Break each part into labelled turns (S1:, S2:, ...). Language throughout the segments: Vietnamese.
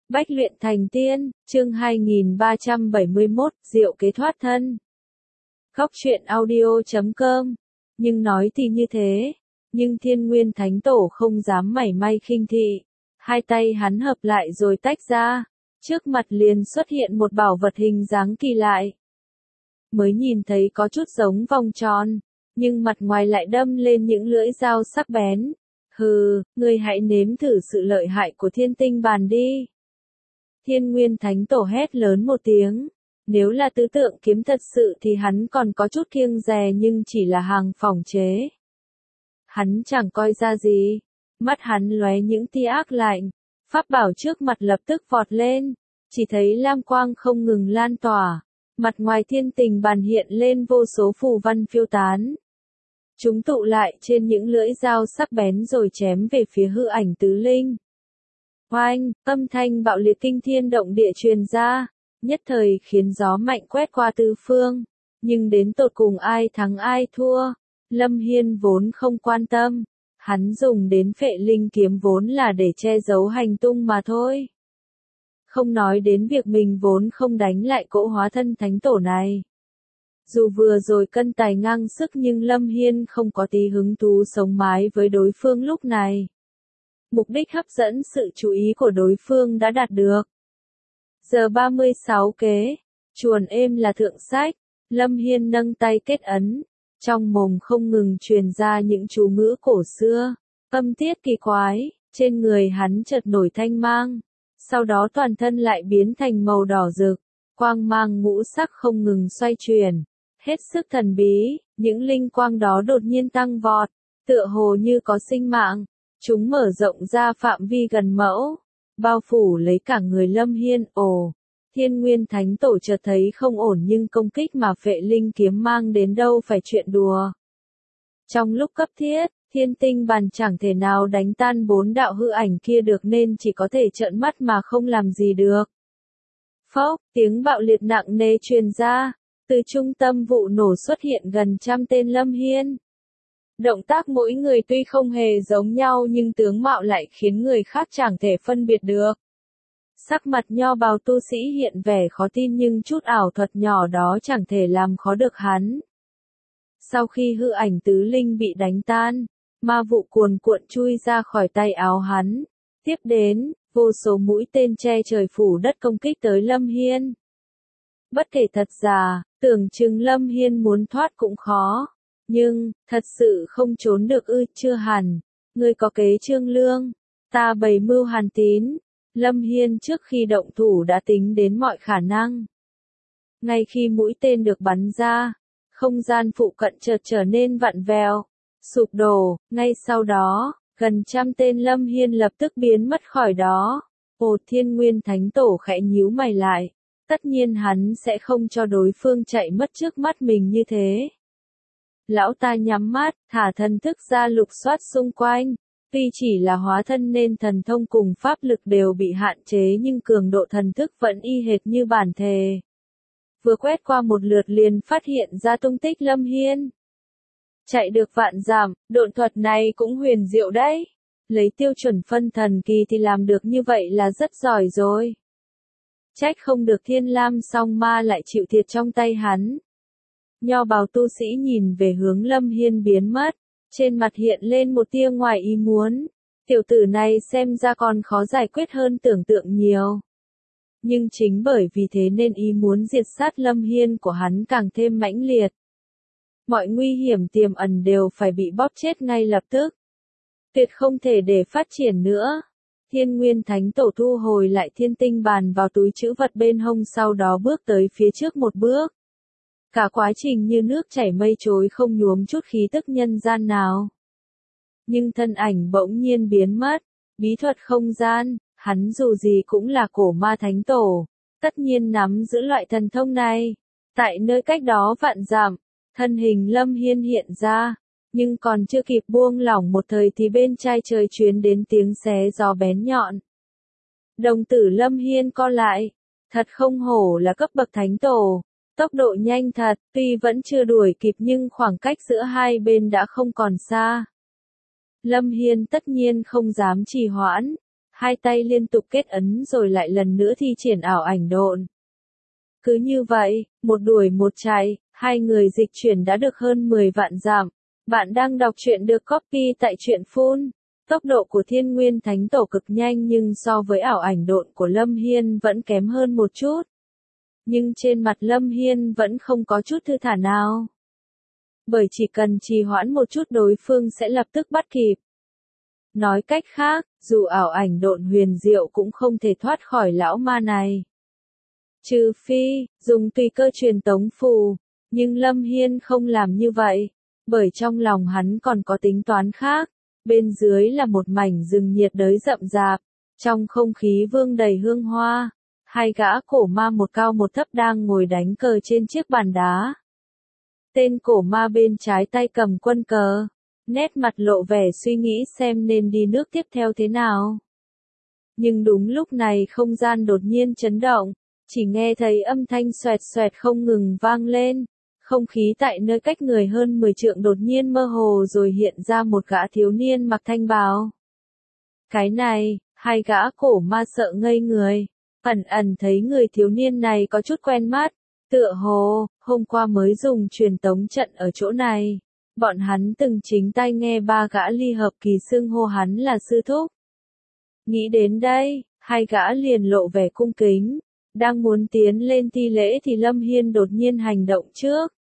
S1: Bách luyện thành tiên, chương 2371, diệu kế thoát thân. Góc truyện audio.com. Nhưng nói thì như thế, nhưng Thiên Nguyên Thánh Tổ không dám mảy may khinh thị. Hai tay hắn hợp lại rồi tách ra, trước mặt liền xuất hiện một bảo vật hình dáng kỳ lạ. Mới nhìn thấy có chút giống vòng tròn, nhưng mặt ngoài lại đâm lên những lưỡi dao sắc bén. Hừ, ngươi hãy nếm thử sự lợi hại của Thiên Tinh Bàn đi. Thiên Nguyên Thánh Tổ hét lớn một tiếng. Nếu là tứ tượng kiếm thật sự thì hắn còn có chút kiêng dè, nhưng chỉ là hàng phòng chế. Hắn chẳng coi ra gì. Mắt hắn lóe những tia ác lạnh. Pháp bảo trước mặt lập tức vọt lên. Chỉ thấy lam quang không ngừng lan tỏa. Mặt ngoài thiên tình bàn hiện lên vô số phù văn phiêu tán. Chúng tụ lại trên những lưỡi dao sắc bén rồi chém về phía hư ảnh tứ linh. Oanh, âm thanh bạo liệt kinh thiên động địa truyền ra, nhất thời khiến gió mạnh quét qua tứ phương. Nhưng đến tột cùng ai thắng ai thua, Lâm Hiên vốn không quan tâm. Hắn dùng đến phệ linh kiếm vốn là để che giấu hành tung mà thôi. Không nói đến việc mình vốn không đánh lại cỗ hóa thân thánh tổ này. Dù vừa rồi cân tài ngang sức nhưng Lâm Hiên không có tí hứng thú sống mái với đối phương lúc này. Mục đích hấp dẫn sự chú ý của đối phương đã đạt được. Giờ 36 kế, chuồn êm là thượng sách, Lâm Hiên nâng tay kết ấn, trong mồm không ngừng truyền ra những chú ngữ cổ xưa, âm tiết kỳ quái, trên người hắn chợt nổi thanh mang, sau đó toàn thân lại biến thành màu đỏ rực, quang mang ngũ sắc không ngừng xoay chuyển, hết sức thần bí, những linh quang đó đột nhiên tăng vọt, tựa hồ như có sinh mạng. Chúng mở rộng ra phạm vi gần mẫu, bao phủ lấy cả người Lâm Hiên. Ồ, Thiên Nguyên Thánh Tổ chợt thấy không ổn, nhưng công kích mà phệ linh kiếm mang đến đâu phải chuyện đùa. Trong lúc cấp thiết, Thiên Tinh Bàn chẳng thể nào đánh tan 4 đạo hư ảnh kia được nên chỉ có thể trợn mắt mà không làm gì được. Phốc, tiếng bạo liệt nặng nề truyền ra, từ trung tâm vụ nổ xuất hiện gần trăm tên Lâm Hiên. Động tác mỗi người tuy không hề giống nhau nhưng tướng mạo lại khiến người khác chẳng thể phân biệt được. Sắc mặt nho bào tu sĩ hiện vẻ khó tin, nhưng chút ảo thuật nhỏ đó chẳng thể làm khó được hắn. Sau khi hư ảnh tứ linh bị đánh tan, ma vụ cuồn cuộn chui ra khỏi tay áo hắn. Tiếp đến, vô số mũi tên che trời phủ đất công kích tới Lâm Hiên. Bất kể thật giả, tưởng chừng Lâm Hiên muốn thoát cũng khó. Nhưng, thật sự không trốn được ư? Chưa hẳn. Ngươi có kế Trương Lương, ta bày mưu Hàn Tín. Lâm Hiên trước khi động thủ đã tính đến mọi khả năng. Ngay khi mũi tên được bắn ra, không gian phụ cận chợt trở nên vặn vẹo, sụp đổ. Ngay sau đó, gần trăm tên Lâm Hiên lập tức biến mất khỏi đó. Ồ, Thiên Nguyên Thánh Tổ khẽ nhíu mày lại. Tất nhiên hắn sẽ không cho đối phương chạy mất trước mắt mình như thế. Lão ta nhắm mắt, thả thần thức ra lục soát xung quanh. Tuy chỉ là hóa thân nên thần thông cùng pháp lực đều bị hạn chế, nhưng cường độ thần thức vẫn y hệt như bản thể. Vừa quét qua một lượt liền phát hiện ra tung tích Lâm Hiên. Chạy được vạn dặm, độn thuật này cũng huyền diệu đấy. Lấy tiêu chuẩn phân thần kỳ thì làm được như vậy là rất giỏi rồi. Trách không được Thiên Lam song ma lại chịu thiệt trong tay hắn. Nho bào tu sĩ nhìn về hướng Lâm Hiên biến mất, trên mặt hiện lên một tia ngoài ý muốn. Tiểu tử này xem ra còn khó giải quyết hơn tưởng tượng nhiều. Nhưng chính bởi vì thế nên ý muốn diệt sát Lâm Hiên của hắn càng thêm mãnh liệt. Mọi nguy hiểm tiềm ẩn đều phải bị bóp chết ngay lập tức. Tuyệt không thể để phát triển nữa. Thiên Nguyên Thánh Tổ thu hồi lại Thiên Tinh Bàn vào túi trữ vật bên hông, sau đó bước tới phía trước một bước. Cả quá trình như nước chảy mây trôi, không nhuốm chút khí tức nhân gian nào. Nhưng thân ảnh bỗng nhiên biến mất. Bí thuật không gian, hắn dù gì cũng là cổ ma thánh tổ, tất nhiên nắm giữ loại thần thông này. Tại nơi cách đó vạn dặm, thân hình Lâm Hiên hiện ra, nhưng còn chưa kịp buông lỏng một thời thì bên tai trời truyền đến tiếng xé gió bén nhọn. Đồng tử Lâm Hiên co lại, thật không hổ là cấp bậc thánh tổ. Tốc độ nhanh thật, tuy vẫn chưa đuổi kịp nhưng khoảng cách giữa hai bên đã không còn xa. Lâm Hiên tất nhiên không dám trì hoãn, hai tay liên tục kết ấn rồi lại lần nữa thi triển ảo ảnh độn. Cứ như vậy, một đuổi một chạy, hai người dịch chuyển đã được hơn 10 vạn dặm. Bạn đang đọc truyện được copy tại truyện Phun. Tốc độ của Thiên Nguyên Thánh Tổ cực nhanh nhưng so với ảo ảnh độn của Lâm Hiên vẫn kém hơn một chút. Nhưng trên mặt Lâm Hiên vẫn không có chút thư thả nào. Bởi chỉ cần trì hoãn một chút đối phương sẽ lập tức bắt kịp. Nói cách khác, dù ảo ảnh độn huyền diệu cũng không thể thoát khỏi lão ma này. Trừ phi, dùng tùy cơ truyền tống phù, nhưng Lâm Hiên không làm như vậy, bởi trong lòng hắn còn có tính toán khác, bên dưới là một mảnh rừng nhiệt đới rậm rạp, trong không khí vương đầy hương hoa, hai gã cổ ma một cao một thấp đang ngồi đánh cờ trên chiếc bàn đá. Tên cổ ma bên trái tay cầm quân cờ, nét mặt lộ vẻ suy nghĩ xem nên đi nước tiếp theo thế nào. Nhưng đúng lúc này không gian đột nhiên chấn động. Chỉ nghe thấy âm thanh xoẹt xoẹt không ngừng vang lên, không khí tại nơi cách người hơn 10 trượng đột nhiên mơ hồ rồi hiện ra một gã thiếu niên mặc thanh bào. Cái này, hai gã cổ ma sợ ngây người, ẩn ẩn thấy người thiếu niên này có chút quen mắt, tựa hồ, hôm qua mới dùng truyền tống trận ở chỗ này, bọn hắn từng chính tay nghe ba gã ly hợp kỳ xưng hô hắn là sư thúc. Nghĩ đến đây, hai gã liền lộ vẻ cung kính. Đang muốn tiến lên thi lễ thì Lâm Hiên đột nhiên hành động trước.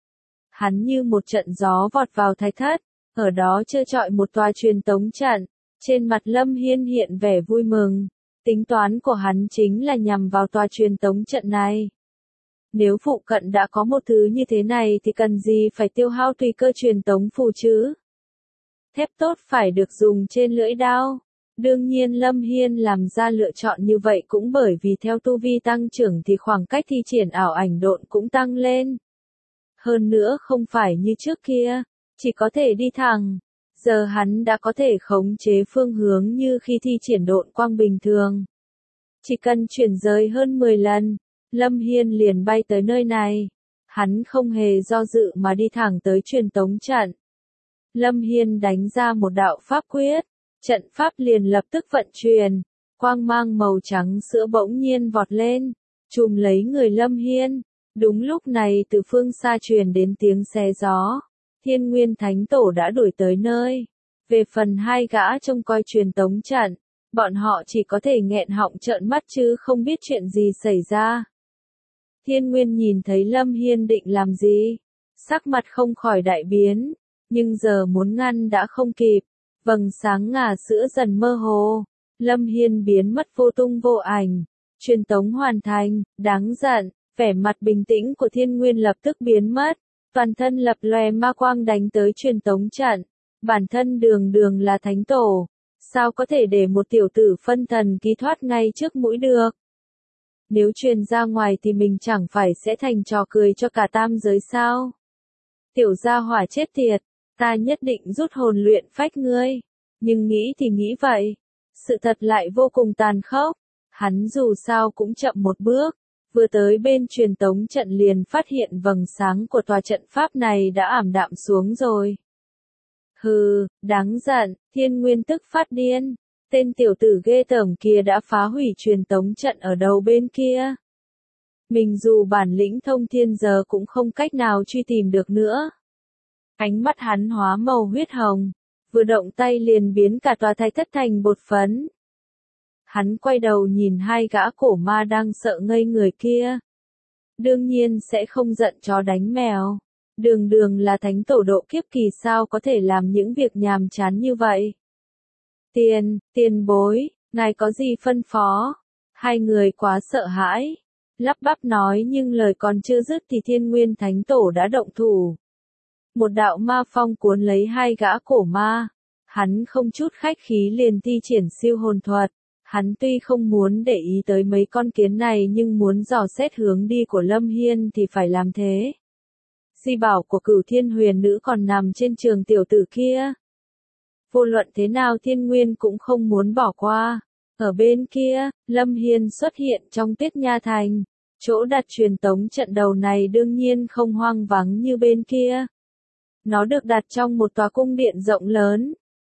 S1: Hắn như một trận gió vọt vào thạch thất, ở đó trơ trọi một tòa truyền tống trận, trên mặt Lâm Hiên hiện vẻ vui mừng, tính toán của hắn chính là nhằm vào tòa truyền tống trận này. Nếu phụ cận đã có một thứ như thế này thì cần gì phải tiêu hao tùy cơ truyền tống phù chứ? Thép tốt phải được dùng trên lưỡi đao. Đương nhiên Lâm Hiên làm ra lựa chọn như vậy cũng bởi vì theo tu vi tăng trưởng thì khoảng cách thi triển ảo ảnh độn cũng tăng lên. Hơn nữa không phải như trước kia, chỉ có thể đi thẳng. Giờ hắn đã có thể khống chế phương hướng như khi thi triển độn quang bình thường. Chỉ cần chuyển rời hơn 10 lần, Lâm Hiên liền bay tới nơi này. Hắn không hề do dự mà đi thẳng tới truyền tống trận. Lâm Hiên đánh ra một đạo pháp quyết. Trận pháp liền lập tức vận chuyển, quang mang màu trắng sữa bỗng nhiên vọt lên, trùm lấy người Lâm Hiên. Đúng lúc này từ phương xa truyền đến tiếng xé gió, Thiên Nguyên Thánh Tổ đã đuổi tới nơi. Về phần hai gã trông coi truyền tống trận, bọn họ chỉ có thể nghẹn họng trợn mắt chứ không biết chuyện gì xảy ra. Thiên Nguyên nhìn thấy Lâm Hiên định làm gì, sắc mặt không khỏi đại biến, nhưng giờ muốn ngăn đã không kịp. Vầng sáng ngà sữa dần mơ hồ, Lâm Hiên biến mất vô tung vô ảnh, truyền tống hoàn thành, đáng giận, vẻ mặt bình tĩnh của Thiên Nguyên lập tức biến mất, toàn thân lập lòe ma quang đánh tới truyền tống trận, bản thân đường đường là thánh tổ, sao có thể để một tiểu tử phân thần ký thoát ngay trước mũi được. Nếu truyền ra ngoài thì mình chẳng phải sẽ thành trò cười cho cả tam giới sao. Tiểu gia hỏa chết tiệt. Ta nhất định rút hồn luyện phách ngươi. Nhưng nghĩ thì nghĩ vậy. Sự thật lại vô cùng tàn khốc. Hắn dù sao cũng chậm một bước. Vừa tới bên truyền tống trận liền phát hiện vầng sáng của tòa trận pháp này đã ảm đạm xuống rồi. Hừ, đáng giận, Thiên Nguyên tức phát điên. Tên tiểu tử ghê tởm kia đã phá hủy truyền tống trận ở đầu bên kia. Mình dù bản lĩnh thông thiên giờ cũng không cách nào truy tìm được nữa. Ánh mắt hắn hóa màu huyết hồng, vừa động tay liền biến cả tòa thạch thất thành bột phấn. Hắn quay đầu nhìn hai gã cổ ma đang sợ ngây người kia. Đương nhiên sẽ không giận chó đánh mèo. Đường đường là thánh tổ độ kiếp kỳ sao có thể làm những việc nhàm chán như vậy. Tiền bối, ngài có gì phân phó? Hai người quá sợ hãi. Lắp bắp nói nhưng lời còn chưa dứt thì Thiên Nguyên Thánh Tổ đã động thủ. Một đạo ma phong cuốn lấy hai gã cổ ma. Hắn không chút khách khí liền thi triển siêu hồn thuật. Hắn tuy không muốn để ý tới mấy con kiến này nhưng muốn dò xét hướng đi của Lâm Hiên thì phải làm thế. Di bảo của Cửu Thiên Huyền Nữ còn nằm trên trường tiểu tử kia. Vô luận thế nào Thiên Nguyên cũng không muốn bỏ qua. Ở bên kia, Lâm Hiên xuất hiện trong Tuyết Nha Thành. Chỗ đặt truyền tống trận đầu này đương nhiên không hoang vắng như bên kia. Nó được đặt trong một tòa cung điện rộng lớn.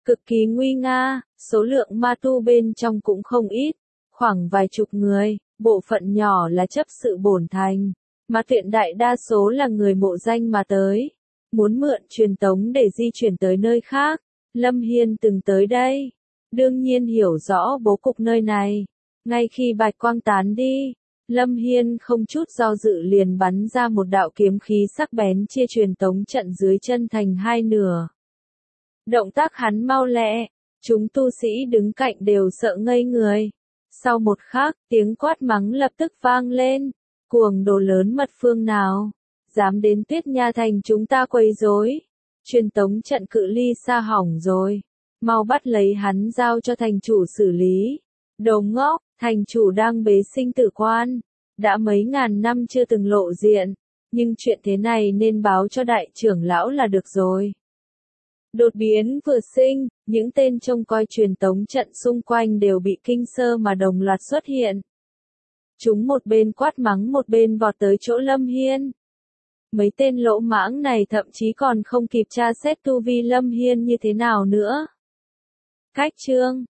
S1: cực kỳ nguy nga, số lượng ma tu bên trong cũng không ít, khoảng vài chục người, bộ phận nhỏ là chấp sự bổn thành, mà tuyệt đại đa số là người mộ danh mà tới, muốn mượn truyền tống để di chuyển tới nơi khác. Lâm Hiên từng tới đây, đương nhiên hiểu rõ bố cục nơi này. Ngay khi bạch quang tán đi, Lâm Hiên không chút do dự liền bắn ra một đạo kiếm khí sắc bén chia truyền tống trận dưới chân thành hai nửa. Động tác hắn mau lẹ, chúng tu sĩ đứng cạnh đều sợ ngây người. Sau một khắc, tiếng quát mắng lập tức vang lên, cuồng đồ lớn mật phương nào, dám đến Tuyết Nha thành chúng ta quấy rối. Truyền tống trận cự ly xa hỏng rồi, mau bắt lấy hắn giao cho thành chủ xử lý. Đồ ngốc, thành chủ đang bế sinh tử quan, đã mấy ngàn năm chưa từng lộ diện, nhưng chuyện thế này nên báo cho đại trưởng lão là được rồi. Đột biến vừa sinh, những tên trông coi truyền tống trận xung quanh đều bị kinh sơ mà đồng loạt xuất hiện. Chúng một bên quát mắng một bên vọt tới chỗ Lâm Hiên. Mấy tên lỗ mãng này thậm chí còn không kịp tra xét tu vi Lâm Hiên như thế nào nữa. Cách chương